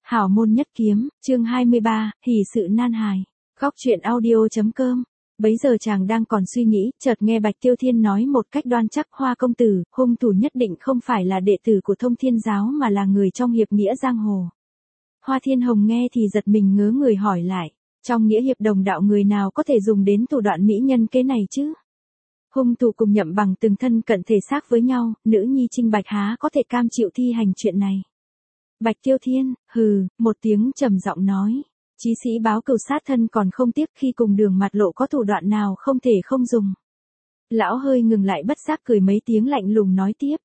Hảo môn nhất kiếm, chương 23, hỷ sự nan hài. Góc truyện audio.com. Bấy giờ chàng đang còn suy nghĩ, chợt nghe Bạch Tiêu Thiên nói một cách đoan chắc, Hoa công tử, hung thủ nhất định không phải là đệ tử của Thông Thiên giáo mà là người trong hiệp nghĩa giang hồ. Hoa Thiên Hồng nghe thì giật mình ngớ người hỏi lại, trong nghĩa hiệp đồng đạo người nào có thể dùng đến thủ đoạn mỹ nhân kế này chứ? Hung thủ cùng Nhậm Bằng từng thân cận thể xác với nhau, nữ nhi Trinh Bạch há có thể cam chịu thi hành chuyện này. Bạch Tiêu Thiên, hừ, một tiếng trầm giọng nói. Chí sĩ báo cừu sát thân còn không tiếc, khi cùng đường mặt lộ có thủ đoạn nào không thể không dùng. Lão hơi ngừng lại bất giác cười mấy tiếng lạnh lùng nói tiếp.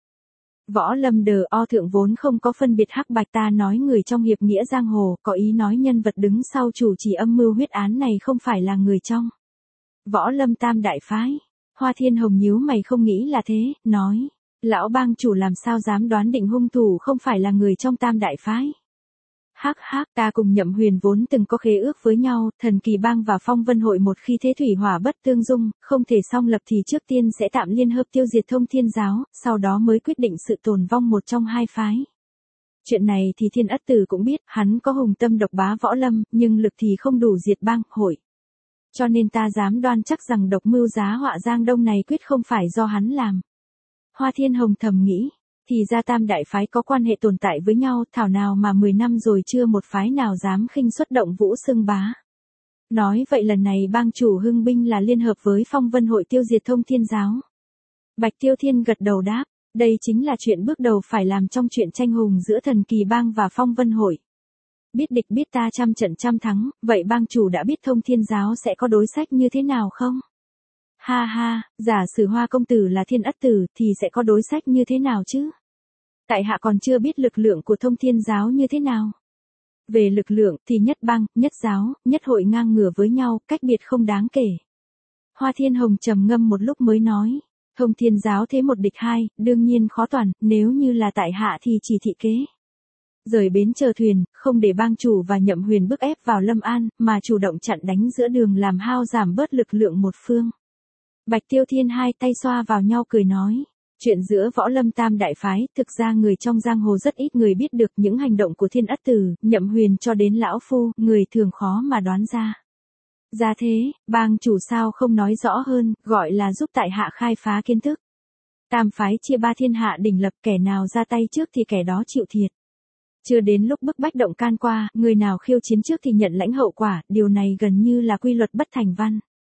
Võ Lâm Đờ O thượng vốn không có phân biệt hắc bạch, ta nói người trong hiệp nghĩa giang hồ, có ý nói nhân vật đứng sau chủ trì âm mưu huyết án này không phải là người trong Võ Lâm Tam đại phái. Hoa Thiên Hồng nhíu mày không nghĩ là thế, nói. Lão bang chủ làm sao dám đoán định hung thủ không phải là người trong Tam đại phái. Hắc hắc, ta cùng Nhậm Huyền vốn từng có khế ước với nhau, Thần Kỳ bang và Phong Vân hội một khi thế thủy hỏa bất tương dung, không thể song lập thì trước tiên sẽ tạm liên hợp tiêu diệt Thông Thiên giáo, sau đó mới quyết định sự tồn vong một trong hai phái. Chuyện này thì Thiên Ất Tử cũng biết, hắn có hùng tâm độc bá võ lâm, nhưng lực thì không đủ diệt bang, hội. Cho nên ta dám đoan chắc rằng độc mưu giá họa Giang Đông này quyết không phải do hắn làm. Hoa Thiên Hồng thầm nghĩ, thì ra Tam đại phái có quan hệ tồn tại với nhau, thảo nào mà 10 năm rồi chưa một phái nào dám khinh xuất động vũ xưng bá. Nói vậy lần này bang chủ hưng binh là liên hợp với Phong Vân hội tiêu diệt Thông Thiên giáo. Bạch Tiêu Thiên gật đầu đáp, đây chính là chuyện bước đầu phải làm trong chuyện tranh hùng giữa Thần Kỳ bang và Phong Vân hội. Biết địch biết ta trăm trận trăm thắng, vậy bang chủ đã biết Thông Thiên giáo sẽ có đối sách như thế nào không? Ha ha, giả sử Hoa công tử là Thiên Ất Tử thì sẽ có đối sách như thế nào chứ? Tại hạ còn chưa biết lực lượng của Thông Thiên giáo như thế nào. Về lực lượng thì nhất bang, nhất giáo, nhất hội ngang ngửa với nhau, cách biệt không đáng kể. Hoa Thiên Hồng trầm ngâm một lúc mới nói, Thông Thiên giáo thế một địch hai, đương nhiên khó toàn, nếu như là tại hạ thì chỉ thị kế. Rời bến chờ thuyền, không để bang chủ và Nhậm Huyền bức ép vào Lâm An, mà chủ động chặn đánh giữa đường làm hao giảm bớt lực lượng một phương. Bạch Tiêu Thiên hai tay xoa vào nhau cười nói, chuyện giữa Võ Lâm Tam đại phái, thực ra người trong giang hồ rất ít người biết được, những hành động của Thiên Ất Tử, Nhậm Huyền cho đến lão phu, người thường khó mà đoán ra. Ra thế, bang chủ sao không nói rõ hơn, gọi là giúp tại hạ khai phá kiến thức. Tam phái chia ba thiên hạ đỉnh lập, kẻ nào ra tay trước thì kẻ đó chịu thiệt. Chưa đến lúc bức bách động can qua, người nào khiêu chiến trước thì nhận lãnh hậu quả, điều này gần như là quy luật bất thành văn.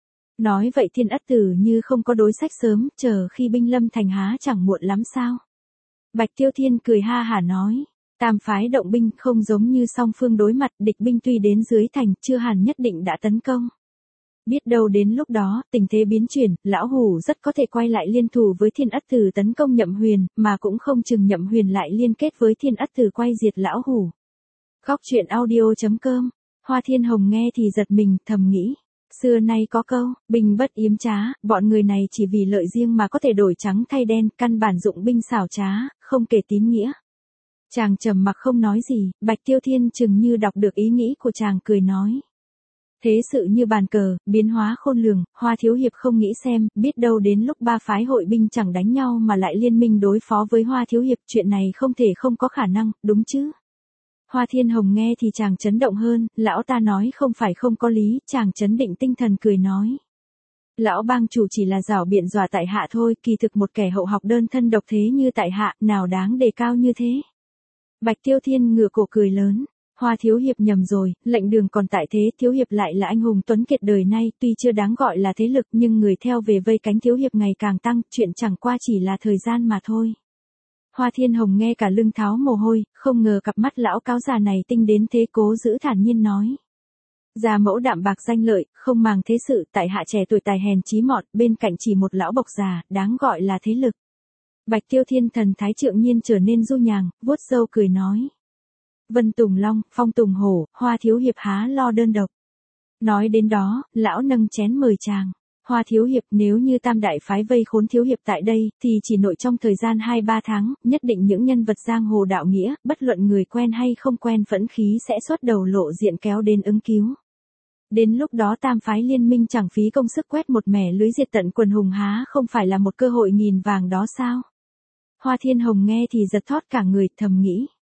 Nói vậy Thiên Ất Tử như không có đối sách sớm, chờ khi binh lâm thành há chẳng muộn lắm sao? Bạch Tiêu Thiên cười ha hả nói, tam phái động binh không giống như song phương đối mặt, địch binh tuy đến dưới thành, chưa hẳn nhất định đã tấn công. Biết đâu đến lúc đó, tình thế biến chuyển, lão hủ rất có thể quay lại liên thủ với Thiên Ất Tử tấn công Nhậm Huyền, mà cũng không chừng Nhậm Huyền lại liên kết với Thiên Ất Tử quay diệt lão hủ. Góc truyện audio.com. Hoa Thiên Hồng nghe thì giật mình, thầm nghĩ. Xưa nay có câu, binh bất yếm trá, bọn người này chỉ vì lợi riêng mà có thể đổi trắng thay đen, căn bản dụng binh xảo trá, không kể tín nghĩa. Chàng trầm mặc không nói gì, Bạch Tiêu Thiên chừng như đọc được ý nghĩ của chàng cười nói. Thế sự như bàn cờ, biến hóa khôn lường, Hoa thiếu hiệp không nghĩ xem, biết đâu đến lúc ba phái hội binh chẳng đánh nhau mà lại liên minh đối phó với Hoa thiếu hiệp, chuyện này không thể không có khả năng, đúng chứ? Hoa Thiên Hồng nghe thì chàng chấn động hơn, lão ta nói không phải không có lý, chàng chấn định tinh thần cười nói. Lão bang chủ chỉ là giảo biện dọa tại hạ thôi, kỳ thực một kẻ hậu học đơn thân độc thế như tại hạ, nào đáng đề cao như thế. Bạch Tiêu Thiên ngửa cổ cười lớn, Hoa thiếu hiệp nhầm rồi, lệnh đường còn tại thế, thiếu hiệp lại là anh hùng tuấn kiệt đời nay, tuy chưa đáng gọi là thế lực nhưng người theo về vây cánh thiếu hiệp ngày càng tăng, chuyện chẳng qua chỉ là thời gian mà thôi. Hoa Thiên Hồng nghe cả lưng tháo mồ hôi, không ngờ cặp mắt lão cáo già này tinh đến thế, cố giữ thản nhiên nói. Gia mẫu đạm bạc danh lợi, không màng thế sự, tại hạ trẻ tuổi tài hèn trí mọn, bên cạnh chỉ một lão bộc già, đáng gọi là thế lực. Bạch Tiêu Thiên thần thái trượng nhiên trở nên du nhàng, vuốt râu cười nói. Vân Tùng Long, Phong Tùng Hổ, Hoa thiếu hiệp há lo đơn độc. Nói đến đó, lão nâng chén mời chàng. Hoa thiếu hiệp, nếu như tam đại phái vây khốn thiếu hiệp tại đây, thì chỉ nội trong thời gian 2-3 tháng, nhất định những nhân vật giang hồ đạo nghĩa, bất luận người quen hay không quen phẫn khí sẽ xuất đầu lộ diện kéo đến ứng cứu. Đến lúc đó tam phái liên minh chẳng phí công sức quét một mẻ lưới diệt tận quần hùng há không phải là một cơ hội nghìn vàng đó sao? Hoa Thiên Hồng nghe thì giật thót cả người, thầm nghĩ.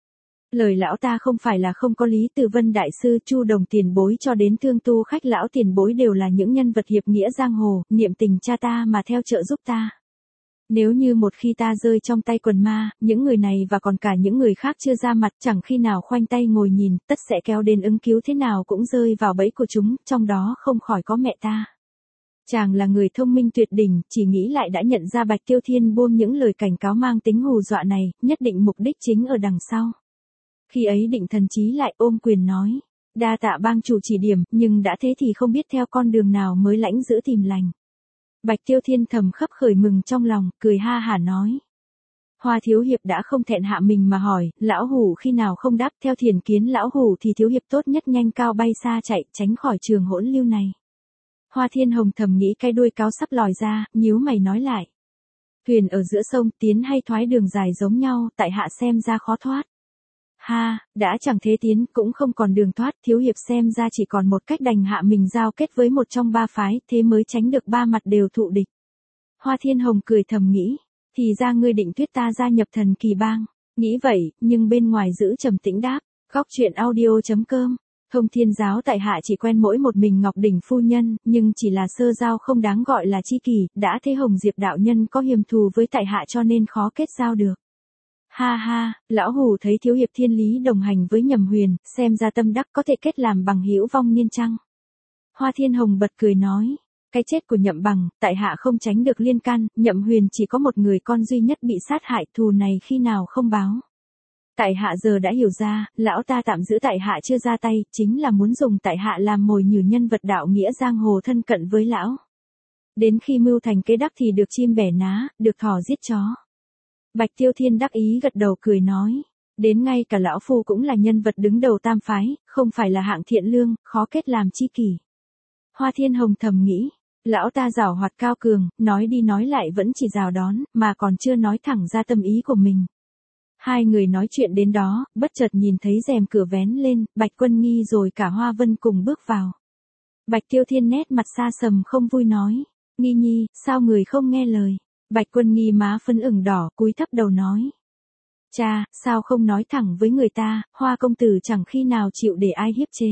Lời lão ta không phải là không có lý, từ Vân đại sư, Chu Đồng tiền bối cho đến Thương Tu khách lão tiền bối đều là những nhân vật hiệp nghĩa giang hồ, niệm tình cha ta mà theo trợ giúp ta. Nếu như một khi ta rơi trong tay quần ma, những người này và còn cả những người khác chưa ra mặt chẳng khi nào khoanh tay ngồi nhìn, tất sẽ kéo đến ứng cứu, thế nào cũng rơi vào bẫy của chúng, trong đó không khỏi có mẹ ta. Chàng là người thông minh tuyệt đỉnh, chỉ nghĩ lại đã nhận ra Bạch Tiêu Thiên buông những lời cảnh cáo mang tính hù dọa này, nhất định mục đích chính ở đằng sau. Khi ấy Định Thần Chí lại ôm quyền nói, đa tạ bang chủ chỉ điểm, nhưng đã thế thì không biết theo con đường nào mới lãnh giữ tìm lành. Bạch Tiêu Thiên thầm khấp khởi mừng trong lòng, cười ha hả nói. Hoa thiếu hiệp đã không thẹn hạ mình mà hỏi, lão hủ khi nào không đáp, theo thiền kiến lão hủ thì thiếu hiệp tốt nhất nhanh cao bay xa chạy, tránh khỏi trường hỗn lưu này. Hoa Thiên Hồng thầm nghĩ cái đuôi cáo sắp lòi ra, nhíu mày nói lại. Thuyền ở giữa sông, tiến hay thoái đường dài giống nhau, tại hạ xem ra khó thoát. Ha, đã chẳng thế tiến, cũng không còn đường thoát, thiếu hiệp xem ra chỉ còn một cách, đành hạ mình giao kết với một trong ba phái, thế mới tránh được ba mặt đều thụ địch. Hoa Thiên Hồng cười thầm nghĩ, thì ra ngươi định thuyết ta gia nhập Thần Kỳ Bang. Nghĩ vậy, nhưng bên ngoài giữ trầm tĩnh đáp, góc truyện audio.com. Thông Thiên giáo tại hạ chỉ quen mỗi một mình Ngọc Đỉnh phu nhân, nhưng chỉ là sơ giao không đáng gọi là chi kỷ, đã thế Hồng Diệp đạo nhân có hiềm thù với tại hạ cho nên khó kết giao được. Ha ha, lão hủ thấy thiếu hiệp thiên lý đồng hành với Nhậm Huyền, xem ra tâm đắc có thể kết làm bằng hữu vong niên chăng. Hoa Thiên Hồng bật cười nói, cái chết của Nhậm Bằng, tại hạ không tránh được liên can, Nhậm Huyền chỉ có một người con duy nhất bị sát hại, thù này khi nào không báo. Tại hạ giờ đã hiểu ra, lão ta tạm giữ tại hạ chưa ra tay, chính là muốn dùng tại hạ làm mồi nhử nhân vật đạo nghĩa giang hồ thân cận với lão. Đến khi mưu thành kế đắc thì được chim bẻ ná, được thỏ giết chó. Bạch Tiêu Thiên đắc ý gật đầu cười nói, đến ngay cả lão phu cũng là nhân vật đứng đầu tam phái, không phải là hạng thiện lương, khó kết làm chi kỷ. Hoa Thiên Hồng thầm nghĩ, lão ta giảo hoạt cao cường, nói đi nói lại vẫn chỉ rào đón, mà còn chưa nói thẳng ra tâm ý của mình. Hai người nói chuyện đến đó, bất chợt nhìn thấy rèm cửa vén lên, Bạch Quân Nghi rồi cả Hoa Vân cùng bước vào. Bạch Tiêu Thiên nét mặt xa sầm không vui nói, Nghi Nhi, sao người không nghe lời? Bạch Quân Nghi má phấn ửng đỏ, cúi thấp đầu nói. Cha, sao không nói thẳng với người ta, Hoa công tử chẳng khi nào chịu để ai hiếp chế.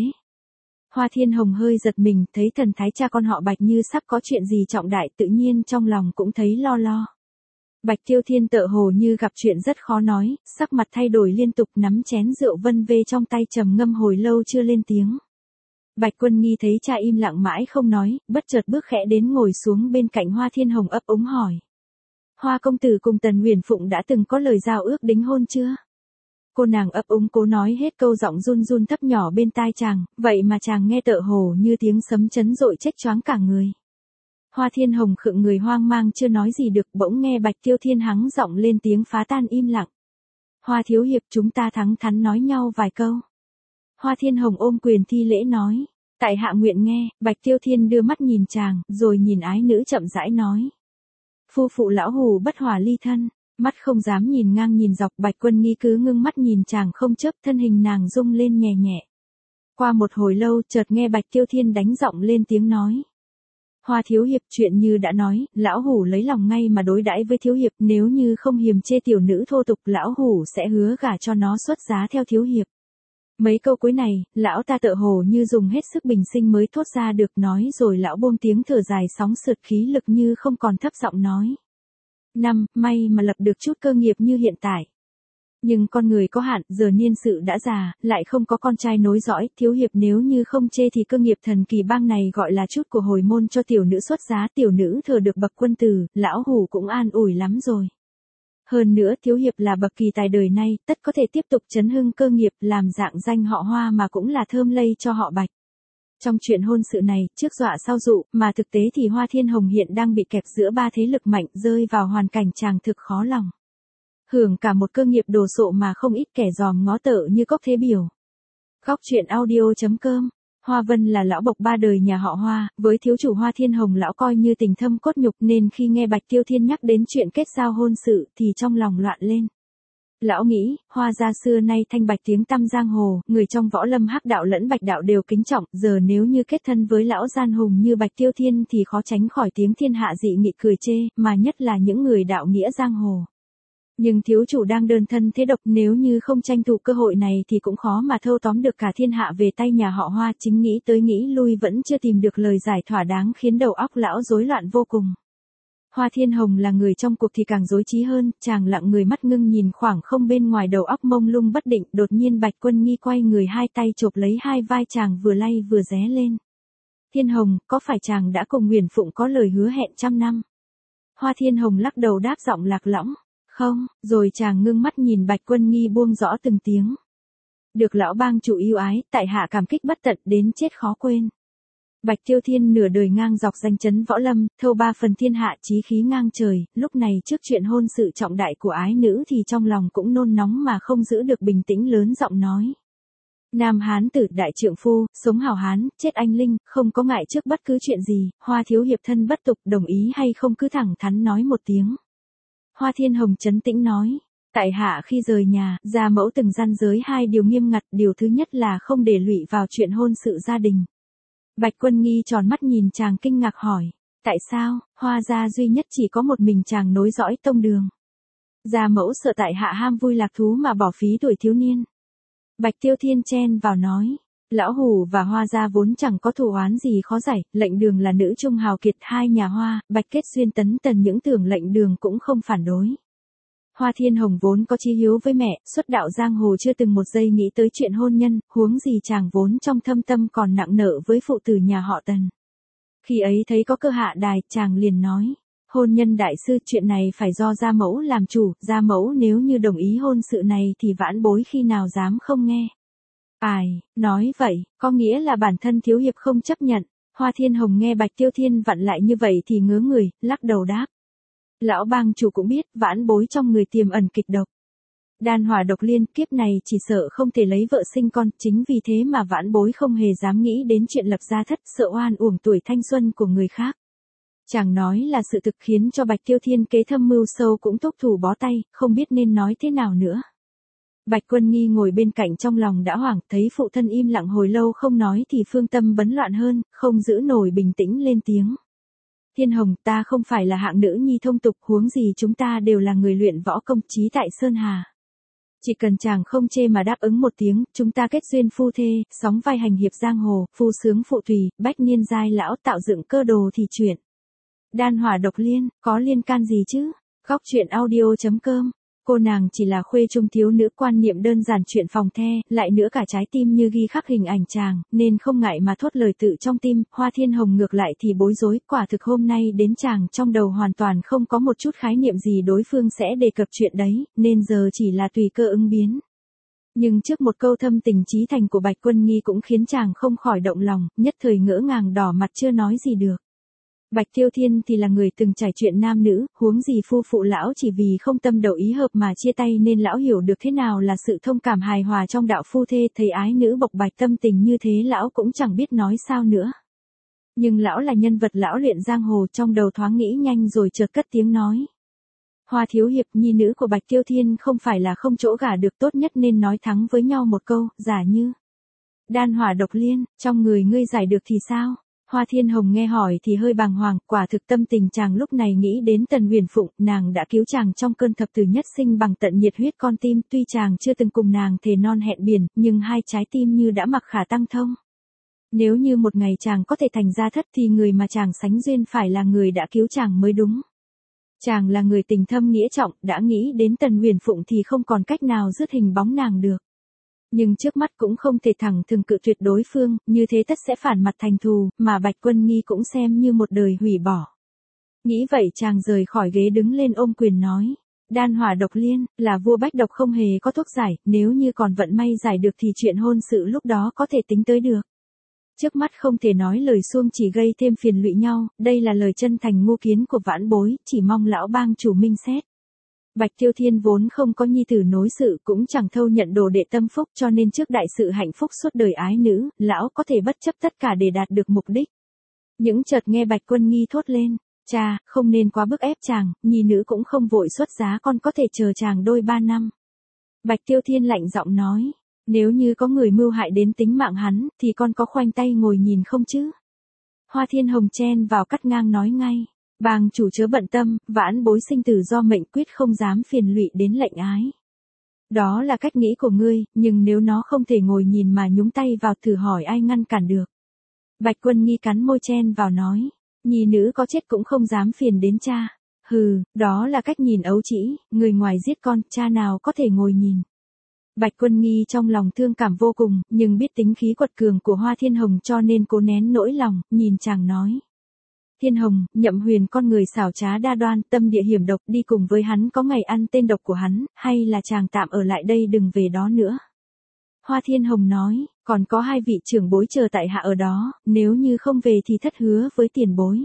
Hoa Thiên Hồng hơi giật mình, thấy thần thái cha con họ Bạch như sắp có chuyện gì trọng đại, tự nhiên trong lòng cũng thấy lo lo. Bạch Tiêu Thiên tựa hồ như gặp chuyện rất khó nói, sắc mặt thay đổi liên tục, nắm chén rượu vân vê trong tay trầm ngâm hồi lâu chưa lên tiếng. Bạch Quân Nghi thấy cha im lặng mãi không nói, bất chợt bước khẽ đến ngồi xuống bên cạnh Hoa Thiên Hồng ấp úng hỏi. Hoa công tử cùng Tần Huyền Phụng đã từng có lời giao ước đính hôn chưa? Cô nàng ấp úng cố nói hết câu, giọng run run thấp nhỏ bên tai chàng, vậy mà chàng nghe tựa hồ như tiếng sấm chấn dội trách choáng cả người. Hoa Thiên Hồng khựng người hoang mang chưa nói gì được, bỗng nghe Bạch Tiêu Thiên hắng giọng lên tiếng phá tan im lặng. Hoa thiếu hiệp, chúng ta thẳng thắn nói nhau vài câu. Hoa Thiên Hồng ôm quyền thi lễ nói, tại hạ nguyện nghe. Bạch Tiêu Thiên đưa mắt nhìn chàng, rồi nhìn ái nữ chậm rãi nói. Phu phụ lão hủ bất hòa ly thân. Mắt không dám nhìn ngang nhìn dọc, Bạch Quân Nghi cứ ngưng mắt nhìn chàng không chớp, thân hình nàng rung lên nhẹ nhẹ. Qua một hồi lâu, chợt nghe Bạch Tiêu Thiên đánh giọng lên tiếng nói. Hoa thiếu hiệp, chuyện như đã nói, lão hủ lấy lòng ngay mà đối đãi với thiếu hiệp, nếu như không hiềm chê tiểu nữ thô tục, lão hủ sẽ hứa gả cho nó xuất giá theo thiếu hiệp. Mấy câu cuối này, lão ta tựa hồ như dùng hết sức bình sinh mới thốt ra được, nói rồi lão buông tiếng thở dài sóng sượt khí lực như không còn, thấp giọng nói. May mà lập được chút cơ nghiệp như hiện tại. Nhưng con người có hạn, giờ niên sự đã già, lại không có con trai nối dõi, thiếu hiệp nếu như không chê thì cơ nghiệp Thần Kỳ Bang này gọi là chút của hồi môn cho tiểu nữ xuất giá, tiểu nữ thừa được bậc quân tử, lão hủ cũng an ủi lắm rồi. Hơn nữa thiếu hiệp là bậc kỳ tài đời nay, tất có thể tiếp tục chấn hưng cơ nghiệp, làm dạng danh họ Hoa mà cũng là thơm lây cho họ Bạch. Trong chuyện hôn sự này, trước dọa sau dụ, mà thực tế thì Hoa Thiên Hồng hiện đang bị kẹp giữa ba thế lực mạnh, rơi vào hoàn cảnh chàng thực khó lòng. Hưởng cả một cơ nghiệp đồ sộ mà không ít kẻ dòm ngó tợ như cốc thế biểu. Góc truyện audio.com. Hoa Vân là lão bộc ba đời nhà họ Hoa, với thiếu chủ Hoa Thiên Hồng lão coi như tình thâm cốt nhục, nên khi nghe Bạch Tiêu Thiên nhắc đến chuyện kết giao hôn sự thì trong lòng loạn lên. Lão nghĩ, Hoa gia xưa nay thanh bạch tiếng tăm giang hồ, người trong võ lâm hắc đạo lẫn bạch đạo đều kính trọng, giờ nếu như kết thân với lão gian hùng như Bạch Tiêu Thiên thì khó tránh khỏi tiếng thiên hạ dị nghị cười chê, mà nhất là những người đạo nghĩa giang hồ. Nhưng thiếu chủ đang đơn thân thế độc, nếu như không tranh thủ cơ hội này thì cũng khó mà thâu tóm được cả thiên hạ về tay nhà họ Hoa. Chính nghĩ tới nghĩ lui vẫn chưa tìm được lời giải thỏa đáng, khiến đầu óc lão rối loạn vô cùng. Hoa Thiên Hồng là người trong cuộc thì càng rối trí hơn, chàng lặng người mắt ngưng nhìn khoảng không bên ngoài, đầu óc mông lung bất định. Đột nhiên Bạch Quân Nghi quay người, hai tay chộp lấy hai vai chàng, vừa lay vừa ré lên. Thiên Hồng, có phải chàng đã cùng Nguyền Phụng có lời hứa hẹn 100 năm? Hoa Thiên Hồng lắc đầu đáp giọng lạc lõng. Không, rồi chàng ngưng mắt nhìn Bạch Quân Nghi buông rõ từng tiếng. Được lão bang chủ yêu ái, tại hạ cảm kích bất tận, đến chết khó quên. Bạch Tiêu Thiên nửa đời ngang dọc danh chấn võ lâm, thâu 3 phần thiên hạ, chí khí ngang trời, lúc này trước chuyện hôn sự trọng đại của ái nữ thì trong lòng cũng nôn nóng mà không giữ được bình tĩnh, lớn giọng nói. Nam Hán tử đại trượng phu, sống hào hán, chết anh linh, không có ngại trước bất cứ chuyện gì. Hoa thiếu hiệp thân bất tục, đồng ý hay không cứ thẳng thắn nói một tiếng. Hoa Thiên Hồng trấn tĩnh nói. Tại hạ khi rời nhà, gia mẫu từng gian giới 2 điều nghiêm ngặt. Điều thứ nhất là không để lụy vào chuyện hôn sự gia đình. Bạch Quân Nghi tròn mắt nhìn chàng kinh ngạc hỏi. Tại sao, Hoa gia duy nhất chỉ có một mình chàng nối dõi tông đường? Gia mẫu sợ tại hạ ham vui lạc thú mà bỏ phí tuổi thiếu niên. Bạch Tiêu Thiên chen vào nói. Lão Hủ và Hoa gia vốn chẳng có thù oán gì khó giải, lệnh đường là nữ trung hào kiệt, 2 nhà Hoa, Bạch kết duyên tấn tần, những tưởng lệnh đường cũng không phản đối. Hoa Thiên Hồng vốn có chí hiếu với mẹ, xuất đạo giang hồ chưa từng một giây nghĩ tới chuyện hôn nhân, huống gì chàng vốn trong thâm tâm còn nặng nợ với phụ tử nhà họ Tần. Khi ấy thấy có cơ hạ đài, chàng liền nói. Hôn nhân đại sư, chuyện này phải do gia mẫu làm chủ, gia mẫu nếu như đồng ý hôn sự này thì vãn bối khi nào dám không nghe. Ai, nói vậy, có nghĩa là bản thân thiếu hiệp không chấp nhận. Hoa Thiên Hồng nghe Bạch Tiêu Thiên vặn lại như vậy thì ngớ người, lắc đầu đáp. Lão bang chủ cũng biết, vãn bối trong người tiềm ẩn kịch độc. Đan hỏa độc liên, kiếp này chỉ sợ không thể lấy vợ sinh con, chính vì thế mà vãn bối không hề dám nghĩ đến chuyện lập gia thất, sợ oan uổng tuổi thanh xuân của người khác. Chàng nói là sự thực khiến cho Bạch Tiêu Thiên kế thâm mưu sâu cũng thúc thủ bó tay, không biết nên nói thế nào nữa. Bạch Quân Nghi ngồi bên cạnh trong lòng đã hoảng, thấy phụ thân im lặng hồi lâu không nói thì phương tâm bấn loạn hơn, không giữ nổi bình tĩnh lên tiếng. Thiên Hồng, ta không phải là hạng nữ nhi thông tục, huống gì chúng ta đều là người luyện võ công chí tại Sơn Hà. Chỉ cần chàng không chê mà đáp ứng một tiếng, chúng ta kết duyên phu thê, sóng vai hành hiệp giang hồ, phu sướng phụ tùy, bách niên giai lão, tạo dựng cơ đồ thì chuyện. Đan hỏa độc liên, có liên can gì chứ? Góc truyện audio.com. Cô nàng chỉ là khuê trung thiếu nữ, quan niệm đơn giản chuyện phòng the, lại nữa cả trái tim như ghi khắc hình ảnh chàng, nên không ngại mà thốt lời tự trong tim. Hoa Thiên Hồng ngược lại thì bối rối, quả thực hôm nay đến chàng trong đầu hoàn toàn không có một chút khái niệm gì đối phương sẽ đề cập chuyện đấy, nên giờ chỉ là tùy cơ ứng biến. Nhưng trước một câu thâm tình chí thành của Bạch Quân Nghi cũng khiến chàng không khỏi động lòng, nhất thời ngỡ ngàng đỏ mặt chưa nói gì được. Bạch Tiêu Thiên thì là người từng trải chuyện nam nữ, huống gì phu phụ lão chỉ vì không tâm đầu ý hợp mà chia tay, nên lão hiểu được thế nào là sự thông cảm hài hòa trong đạo phu thê. Thấy ái nữ bộc bạch tâm tình như thế lão cũng chẳng biết nói sao nữa. Nhưng lão là nhân vật lão luyện giang hồ, trong đầu thoáng nghĩ nhanh rồi chợt cất tiếng nói. Hoa thiếu hiệp, nhi nữ của Bạch Tiêu Thiên không phải là không chỗ gả được, tốt nhất nên nói thắng với nhau một câu, giả như đan hỏa độc liên, trong người ngươi giải được thì sao? Hoa Thiên Hồng nghe hỏi thì hơi bàng hoàng, quả thực tâm tình chàng lúc này nghĩ đến Tần Huyền Phụng, nàng đã cứu chàng trong cơn thập tử nhất sinh bằng tận nhiệt huyết con tim, tuy chàng chưa từng cùng nàng thề non hẹn biển, nhưng hai trái tim như đã mặc khả tăng thông. Nếu như một ngày chàng có thể thành gia thất thì người mà chàng sánh duyên phải là người đã cứu chàng mới đúng. Chàng là người tình thâm nghĩa trọng, đã nghĩ đến Tần Huyền Phụng thì không còn cách nào dứt hình bóng nàng được. Nhưng trước mắt cũng không thể thẳng thừng cự tuyệt đối phương, như thế tất sẽ phản mặt thành thù, mà Bạch Quân Nghi cũng xem như một đời hủy bỏ. Nghĩ vậy chàng rời khỏi ghế đứng lên ôm quyền nói. Đan hỏa độc liên, là vua bách độc không hề có thuốc giải, nếu như còn vận may giải được thì chuyện hôn sự lúc đó có thể tính tới được. Trước mắt không thể nói lời suông chỉ gây thêm phiền lụy nhau, đây là lời chân thành ngu kiến của vãn bối, chỉ mong lão bang chủ minh xét. Bạch Tiêu Thiên vốn không có nhi tử nối sự, cũng chẳng thâu nhận đồ đệ tâm phúc, cho nên trước đại sự hạnh phúc suốt đời ái nữ, lão có thể bất chấp tất cả để đạt được mục đích. Những chợt nghe Bạch Quân Nghi thốt lên, cha, không nên quá bức ép chàng, nhi nữ cũng không vội xuất giá, con có thể chờ chàng đôi 3 năm. Bạch Tiêu Thiên lạnh giọng nói, nếu như có người mưu hại đến tính mạng hắn, thì con có khoanh tay ngồi nhìn không chứ? Hoa Thiên Hồng chen vào cắt ngang nói ngay. Bang chủ chớ bận tâm, vãn bối sinh tử do mệnh quyết không dám phiền lụy đến lệnh ái. Đó là cách nghĩ của ngươi, nhưng nếu nó không thể ngồi nhìn mà nhúng tay vào thử hỏi ai ngăn cản được. Bạch Quân Nghi cắn môi chen vào nói, nhi nữ có chết cũng không dám phiền đến cha. Hừ, đó là cách nhìn ấu trĩ, người ngoài giết con, cha nào có thể ngồi nhìn. Bạch Quân Nghi trong lòng thương cảm vô cùng, nhưng biết tính khí quật cường của Hoa Thiên Hồng cho nên cố nén nỗi lòng, nhìn chàng nói. Thiên Hồng, Nhậm Huyền con người xảo trá đa đoan, tâm địa hiểm độc, đi cùng với hắn có ngày ăn tên độc của hắn, hay là chàng tạm ở lại đây đừng về đó nữa. Hoa Thiên Hồng nói, còn có 2 vị trưởng bối chờ tại hạ ở đó, nếu như không về thì thất hứa với tiền bối.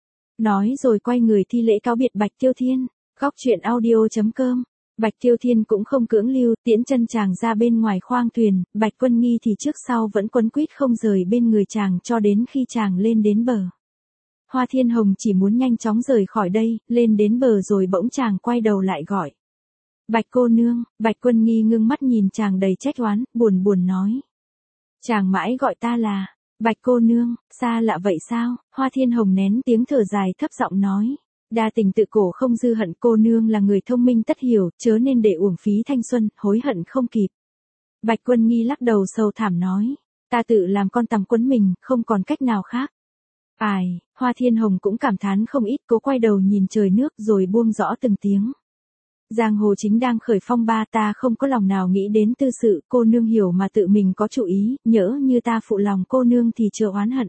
Nói rồi quay người thi lễ cáo biệt Bạch Tiêu Thiên. Góc truyện audio.com. Bạch Tiêu Thiên cũng không cưỡng lưu, tiễn chân chàng ra bên ngoài khoang thuyền, Bạch Quân Nghi thì trước sau vẫn quấn quýt không rời bên người chàng cho đến khi chàng lên đến bờ. Hoa Thiên Hồng chỉ muốn nhanh chóng rời khỏi đây, lên đến bờ rồi bỗng chàng quay đầu lại gọi. Bạch cô nương, Bạch Quân Nghi ngưng mắt nhìn chàng đầy trách oán, buồn buồn nói. Chàng mãi gọi ta là, Bạch cô nương, xa lạ vậy sao? Hoa Thiên Hồng nén tiếng thở dài thấp giọng nói. Đa tình tự cổ không dư hận, cô nương là người thông minh tất hiểu, chớ nên để uổng phí thanh xuân, hối hận không kịp. Bạch Quân Nghi lắc đầu sầu thảm nói. Ta tự làm con tằm quấn mình, không còn cách nào khác. Ai, Hoa Thiên Hồng cũng cảm thán không ít, cố quay đầu nhìn trời nước rồi buông rõ từng tiếng. Giang hồ chính đang khởi phong ba, ta không có lòng nào nghĩ đến tư sự, cô nương hiểu mà tự mình có chủ ý, nhỡ như ta phụ lòng cô nương thì chớ oán hận.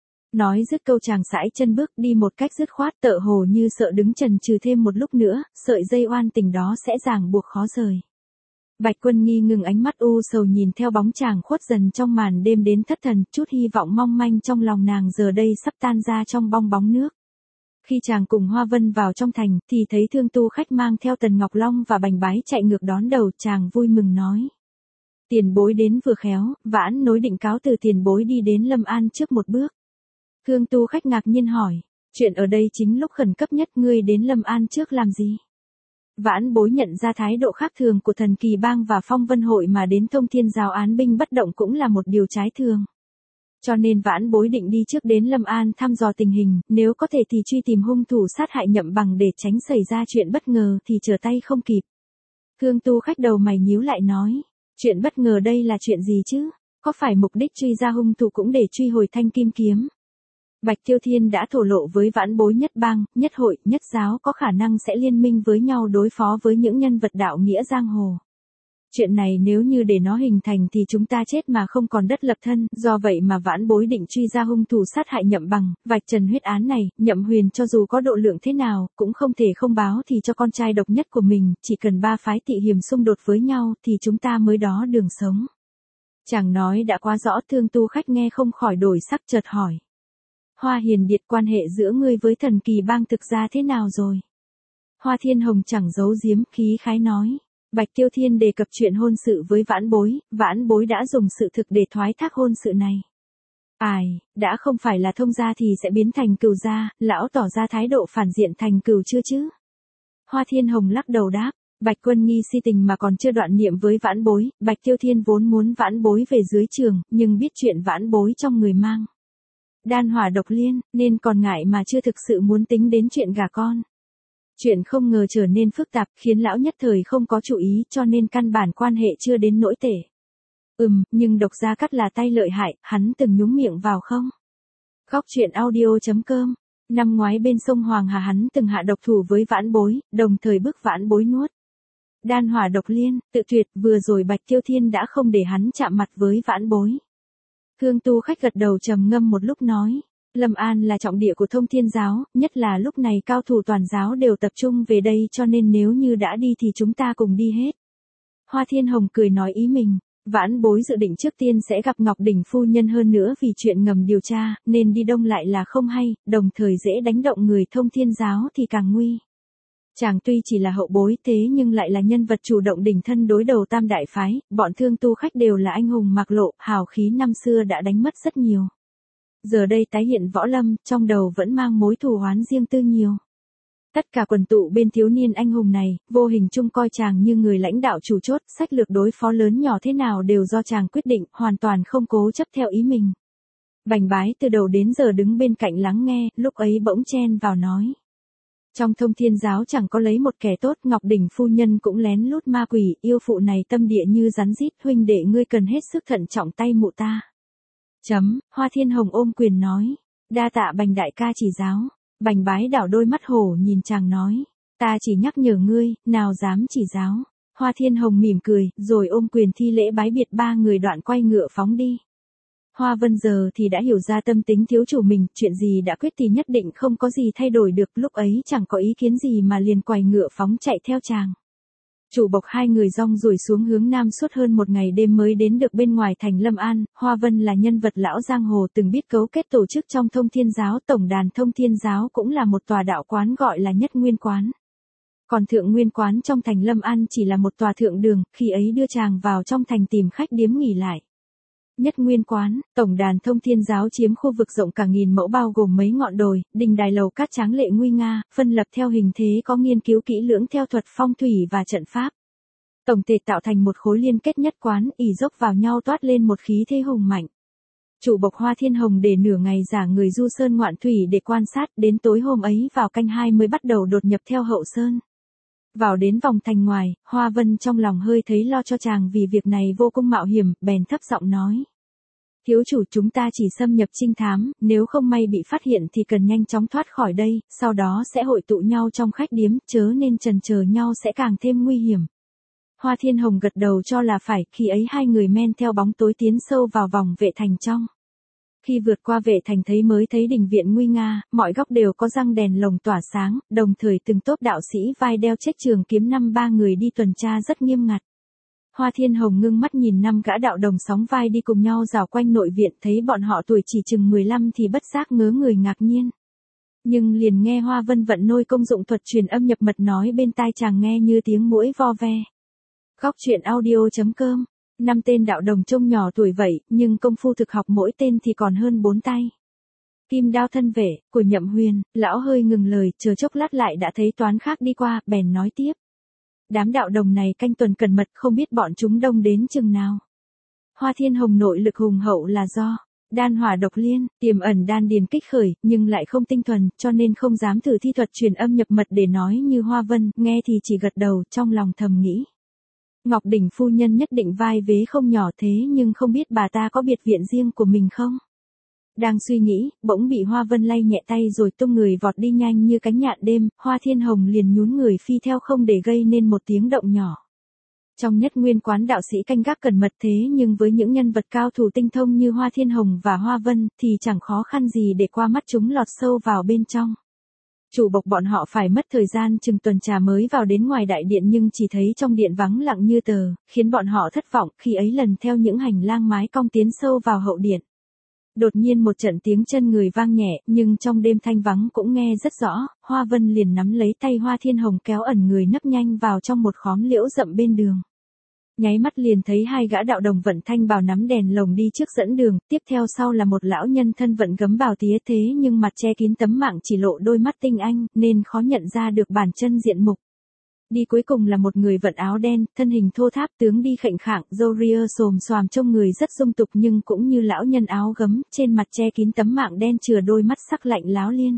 Nói dứt câu chàng sải chân bước đi một cách dứt khoát, tựa hồ như sợ đứng chần chừ thêm một lúc nữa, sợi dây oan tình đó sẽ ràng buộc khó rời. Bạch Quân Nghi ngừng ánh mắt u sầu nhìn theo bóng chàng khuất dần trong màn đêm đến thất thần, chút hy vọng mong manh trong lòng nàng giờ đây sắp tan ra trong bong bóng nước. Khi chàng cùng Hoa Vân vào trong thành, thì thấy Thương Tu khách mang theo Tần Ngọc Long và Bành Bái chạy ngược đón đầu, chàng vui mừng nói. Tiền bối đến vừa khéo, vãn nối định cáo từ tiền bối đi đến Lâm An trước một bước. Thương Tu khách ngạc nhiên hỏi, chuyện ở đây chính lúc khẩn cấp nhất, ngươi đến Lâm An trước làm gì? Vãn bối nhận ra thái độ khác thường của Thần Kỳ Bang và Phong Vân Hội mà đến Thông Thiên Giáo án binh bất động cũng là một điều trái thường. Cho nên vãn bối định đi trước đến Lâm An thăm dò tình hình, nếu có thể thì truy tìm hung thủ sát hại Nhậm Bằng để tránh xảy ra chuyện bất ngờ thì trở tay không kịp. Thương Tu khách đầu mày nhíu lại nói, chuyện bất ngờ đây là chuyện gì chứ? Có phải mục đích truy ra hung thủ cũng để truy hồi thanh kim kiếm? Bạch Tiêu Thiên đã thổ lộ với vãn bối nhất bang, nhất hội, nhất giáo có khả năng sẽ liên minh với nhau đối phó với những nhân vật đạo nghĩa giang hồ. Chuyện này nếu như để nó hình thành thì chúng ta chết mà không còn đất lập thân, do vậy mà vãn bối định truy ra hung thủ sát hại Nhậm Bằng, vạch trần huyết án này, Nhậm Huyền cho dù có độ lượng thế nào, cũng không thể không báo thì cho con trai độc nhất của mình, chỉ cần 3 phái tị hiềm xung đột với nhau thì chúng ta mới đó đường sống. Chàng nói đã quá rõ, Thương Tu khách nghe không khỏi đổi sắc chợt hỏi. Hoa Hiền Điệt, quan hệ giữa ngươi với Thần Kỳ Bang thực ra thế nào rồi? Hoa Thiên Hồng chẳng giấu giếm, khí khái nói. Bạch Tiêu Thiên đề cập chuyện hôn sự với vãn bối đã dùng sự thực để thoái thác hôn sự này. Ai, đã không phải là thông gia thì sẽ biến thành cừu gia, lão tỏ ra thái độ phản diện thành cừu chưa chứ? Hoa Thiên Hồng lắc đầu đáp, Bạch Quân Nghi si tình mà còn chưa đoạn niệm với vãn bối, Bạch Tiêu Thiên vốn muốn vãn bối về dưới trường, nhưng biết chuyện vãn bối trong người mang đan hỏa độc liên, nên còn ngại mà chưa thực sự muốn tính đến chuyện gả con. Chuyện không ngờ trở nên phức tạp, khiến lão nhất thời không có chú ý, cho nên căn bản quan hệ chưa đến nỗi tệ. Nhưng độc gia Cát là tay lợi hại, hắn từng nhúng miệng vào không? Góc truyện audio.com. Năm ngoái bên sông Hoàng Hà hắn từng hạ độc thủ với vãn bối, đồng thời bức vãn bối nuốt đan hỏa độc liên, tự tuyệt, vừa rồi Bạch Tiêu Thiên đã không để hắn chạm mặt với vãn bối. Thương Tu khách gật đầu trầm ngâm một lúc nói. Lâm An là trọng địa của Thông Thiên Giáo, nhất là lúc này cao thủ toàn giáo đều tập trung về đây, cho nên nếu như đã đi thì chúng ta cùng đi hết. Hoa Thiên Hồng cười nói ý mình, vãn bối dự định trước tiên sẽ gặp Ngọc Đỉnh phu nhân, hơn nữa vì chuyện ngầm điều tra, nên đi đông lại là không hay, đồng thời dễ đánh động người Thông Thiên Giáo thì càng nguy. Chàng tuy chỉ là hậu bối thế nhưng lại là nhân vật chủ động đỉnh thân đối đầu tam đại phái, bọn Thương Tu khách đều là anh hùng mạc lộ, hào khí năm xưa đã đánh mất rất nhiều. Giờ đây tái hiện võ lâm, trong đầu vẫn mang mối thù oán riêng tư nhiều. Tất cả quần tụ bên thiếu niên anh hùng này, vô hình chung coi chàng như người lãnh đạo chủ chốt, sách lược đối phó lớn nhỏ thế nào đều do chàng quyết định, hoàn toàn không cố chấp theo ý mình. Bành Bái từ đầu đến giờ đứng bên cạnh lắng nghe, lúc ấy bỗng chen vào nói. Trong Thông Thiên giáo chẳng có lấy một kẻ tốt, Ngọc Đỉnh phu nhân cũng lén lút ma quỷ, yêu phụ này tâm địa như rắn rít, huynh đệ ngươi cần hết sức thận trọng tay mụ ta. Hoa Thiên Hồng ôm quyền nói, đa tạ Bành đại ca chỉ giáo. Bành Bái đảo đôi mắt hổ nhìn chàng nói, ta chỉ nhắc nhở ngươi, nào dám chỉ giáo. Hoa Thiên Hồng mỉm cười, rồi ôm quyền thi lễ bái biệt, ba người đoạn quay ngựa phóng đi. Hoa Vân giờ thì đã hiểu ra tâm tính thiếu chủ mình, chuyện gì đã quyết thì nhất định không có gì thay đổi được, lúc ấy chẳng có ý kiến gì mà liền quay ngựa phóng chạy theo chàng. Chủ Bộc hai người rong ruổi xuống hướng nam suốt hơn một ngày đêm mới đến được bên ngoài thành Lâm An. Hoa Vân là nhân vật lão giang hồ từng biết cấu kết tổ chức trong Thông Thiên giáo, tổng đàn Thông Thiên giáo cũng là một tòa đạo quán gọi là Nhất Nguyên quán. Còn Thượng Nguyên quán trong thành Lâm An chỉ là một tòa thượng đường, khi ấy đưa chàng vào trong thành tìm khách điếm nghỉ lại. Nhất Nguyên quán, tổng đàn Thông Thiên giáo chiếm khu vực rộng cả 1000 mẫu bao gồm mấy ngọn đồi, đình đài lầu cát tráng lệ nguy nga, phân lập theo hình thế có nghiên cứu kỹ lưỡng theo thuật phong thủy và trận pháp. Tổng thể tạo thành một khối liên kết nhất quán, ỉ dốc vào nhau toát lên một khí thế hùng mạnh. Chủ Bộc Hoa Thiên Hồng để nửa ngày giả người du sơn ngoạn thủy để quan sát, đến tối hôm ấy vào canh 2 mới bắt đầu đột nhập theo hậu sơn. Vào đến vòng thành ngoài, Hoa Vân trong lòng hơi thấy lo cho chàng vì việc này vô cùng mạo hiểm, bèn thấp giọng nói. Thiếu chủ, chúng ta chỉ xâm nhập trinh thám, nếu không may bị phát hiện thì cần nhanh chóng thoát khỏi đây, sau đó sẽ hội tụ nhau trong khách điếm, chớ nên chần chờ nhau sẽ càng thêm nguy hiểm. Hoa Thiên Hồng gật đầu cho là phải, khi ấy hai người men theo bóng tối tiến sâu vào vòng vệ thành trong. Khi vượt qua vệ thành mới thấy đình viện nguy nga, mọi góc đều có răng đèn lồng tỏa sáng, đồng thời từng tốp đạo sĩ vai đeo chiếc trường kiếm 5-3 người đi tuần tra rất nghiêm ngặt. Hoa Thiên Hồng ngưng mắt nhìn 5 gã đạo đồng sóng vai đi cùng nhau rào quanh nội viện, thấy bọn họ tuổi chỉ chừng 15 thì bất giác ngớ người ngạc nhiên. Nhưng liền nghe Hoa Vân vận nôi công dụng thuật truyền âm nhập mật nói bên tai chàng nghe như tiếng muỗi vo ve. Góc truyện audio.com. 5 tên đạo đồng trông nhỏ tuổi vậy, nhưng công phu thực học mỗi tên thì còn hơn 4 tay. Kim đao thân vệ, của Nhậm Huyền, lão hơi ngừng lời, chờ chốc lát lại đã thấy toán khác đi qua, bèn nói tiếp. Đám đạo đồng này canh tuần cẩn mật, không biết bọn chúng đông đến chừng nào. Hoa Thiên Hồng nội lực hùng hậu là do đan hỏa độc liên, tiềm ẩn đan điền kích khởi, nhưng lại không tinh thuần, cho nên không dám thử thi thuật truyền âm nhập mật để nói như Hoa Vân, nghe thì chỉ gật đầu, trong lòng thầm nghĩ. Ngọc Đỉnh phu nhân nhất định vai vế không nhỏ thế, nhưng không biết bà ta có biệt viện riêng của mình không? Đang suy nghĩ, bỗng bị Hoa Vân lay nhẹ tay rồi tung người vọt đi nhanh như cánh nhạn đêm, Hoa Thiên Hồng liền nhún người phi theo không để gây nên một tiếng động nhỏ. Trong Nhất Nguyên quán đạo sĩ canh gác cẩn mật thế, nhưng với những nhân vật cao thủ tinh thông như Hoa Thiên Hồng và Hoa Vân thì chẳng khó khăn gì để qua mắt chúng lọt sâu vào bên trong. Chủ Bộc bọn họ phải mất thời gian chừng tuần trà mới vào đến ngoài đại điện, nhưng chỉ thấy trong điện vắng lặng như tờ, khiến bọn họ thất vọng, khi ấy lần theo những hành lang mái cong tiến sâu vào hậu điện. Đột nhiên một trận tiếng chân người vang nhẹ, nhưng trong đêm thanh vắng cũng nghe rất rõ, Hoa Vân liền nắm lấy tay Hoa Thiên Hồng kéo ẩn người nấp nhanh vào trong một khóm liễu rậm bên đường. Nháy mắt liền thấy hai gã đạo đồng vận thanh bào nắm đèn lồng đi trước dẫn đường, tiếp theo sau là một lão nhân thân vận gấm bào tía thế nhưng mặt che kín tấm mạng chỉ lộ đôi mắt tinh anh, nên khó nhận ra được bản chân diện mục. Đi cuối cùng là một người vận áo đen, thân hình thô tháp, tướng đi khệnh khạng, râu ria xồm xoàm trông người rất dung tục nhưng cũng như lão nhân áo gấm, trên mặt che kín tấm mạng đen chừa đôi mắt sắc lạnh láo liên.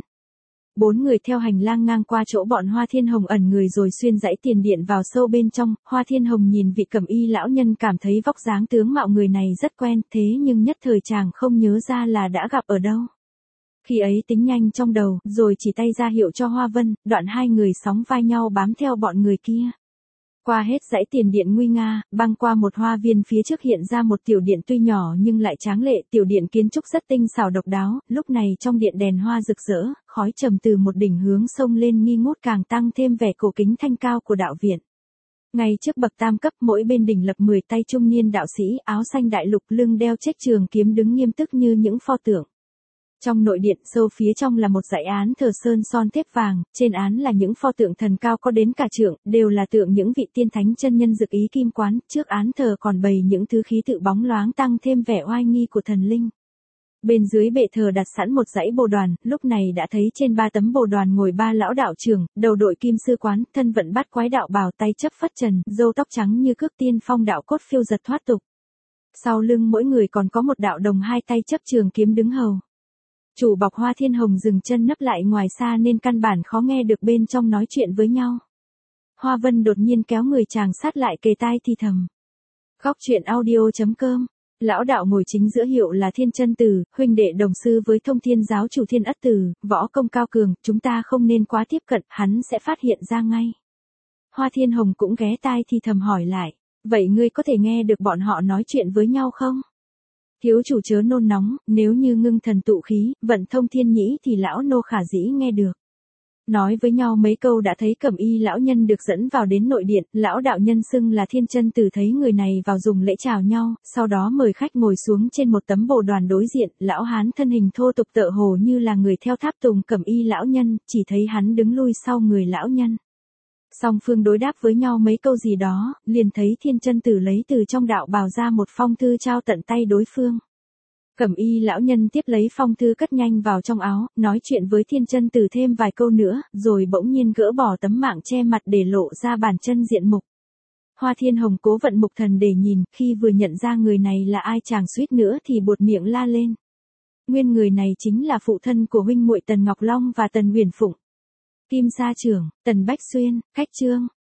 4 người theo hành lang ngang qua chỗ bọn Hoa Thiên Hồng ẩn người rồi xuyên dãy tiền điện vào sâu bên trong. Hoa Thiên Hồng nhìn vị cẩm y lão nhân cảm thấy vóc dáng tướng mạo người này rất quen, thế nhưng nhất thời chàng không nhớ ra là đã gặp ở đâu. Khi ấy tính nhanh trong đầu, rồi chỉ tay ra hiệu cho Hoa Vân, đoạn hai người sóng vai nhau bám theo bọn người kia. Qua hết dãy tiền điện nguy nga, băng qua một hoa viên phía trước hiện ra một tiểu điện tuy nhỏ nhưng lại tráng lệ, tiểu điện kiến trúc rất tinh xảo độc đáo, lúc này trong điện đèn hoa rực rỡ, khói trầm từ một đỉnh hướng sông lên nghi ngút càng tăng thêm vẻ cổ kính thanh cao của đạo viện. Ngay trước bậc tam cấp mỗi bên đỉnh lập 10 tay trung niên đạo sĩ áo xanh đại lục lưng đeo chiếc trường kiếm đứng nghiêm túc như những pho tượng. Trong nội điện sâu phía trong là một dãy án thờ sơn son thép vàng, trên án là những pho tượng thần cao có đến cả trượng, đều là tượng những vị tiên thánh chân nhân dực ý kim quán, trước án thờ còn bày những thứ khí tự bóng loáng tăng thêm vẻ oai nghi của thần linh. Bên dưới bệ thờ đặt sẵn một dãy bồ đoàn, lúc này đã thấy trên 3 tấm bồ đoàn ngồi 3 lão đạo trưởng, đầu đội kim sư quán, thân vận bát quái đạo bào, tay chấp phất trần, râu tóc trắng như cước tiên phong đạo cốt phiêu giật thoát tục. Sau lưng mỗi người còn có một đạo đồng hai tay chấp trường kiếm đứng hầu. Chủ bọc Hoa Thiên Hồng dừng chân nấp lại ngoài xa nên căn bản khó nghe được bên trong nói chuyện với nhau. Hoa Vân đột nhiên kéo người chàng sát lại kề tai thì thầm. Góc truyện audio.com. Lão đạo ngồi chính giữa hiệu là Thiên Chân Tử, huynh đệ đồng sư với Thông Thiên giáo chủ Thiên Ất Tử, võ công cao cường, chúng ta không nên quá tiếp cận, hắn sẽ phát hiện ra ngay. Hoa Thiên Hồng cũng ghé tai thì thầm hỏi lại, vậy ngươi có thể nghe được bọn họ nói chuyện với nhau không? Thiếu chủ chớ nôn nóng, nếu như ngưng thần tụ khí, vận thông thiên nhĩ thì lão nô khả dĩ nghe được. Nói với nhau mấy câu đã thấy Cẩm Y lão nhân được dẫn vào đến nội điện, lão đạo nhân xưng là Thiên Chân Tử thấy người này vào dùng lễ chào nhau, sau đó mời khách ngồi xuống trên một tấm bồ đoàn đối diện, lão hán thân hình thô tục tựa hồ như là người theo tháp tùng Cẩm Y lão nhân, chỉ thấy hắn đứng lui sau người lão nhân. Song phương đối đáp với nhau mấy câu gì đó, liền thấy Thiên Chân Tử lấy từ trong đạo bào ra một phong thư trao tận tay đối phương. Cẩm Y lão nhân tiếp lấy phong thư cất nhanh vào trong áo, nói chuyện với Thiên Chân Tử thêm vài câu nữa, rồi bỗng nhiên gỡ bỏ tấm mạng che mặt để lộ ra bàn chân diện mục. Hoa Thiên Hồng cố vận mục thần để nhìn, khi vừa nhận ra người này là ai chàng suýt nữa thì buột miệng la lên. Nguyên người này chính là phụ thân của huynh muội Tần Ngọc Long và Tần Uyển Phụng. Kim Sa Trưởng, Tần Bách Xuyên, Khách Trương.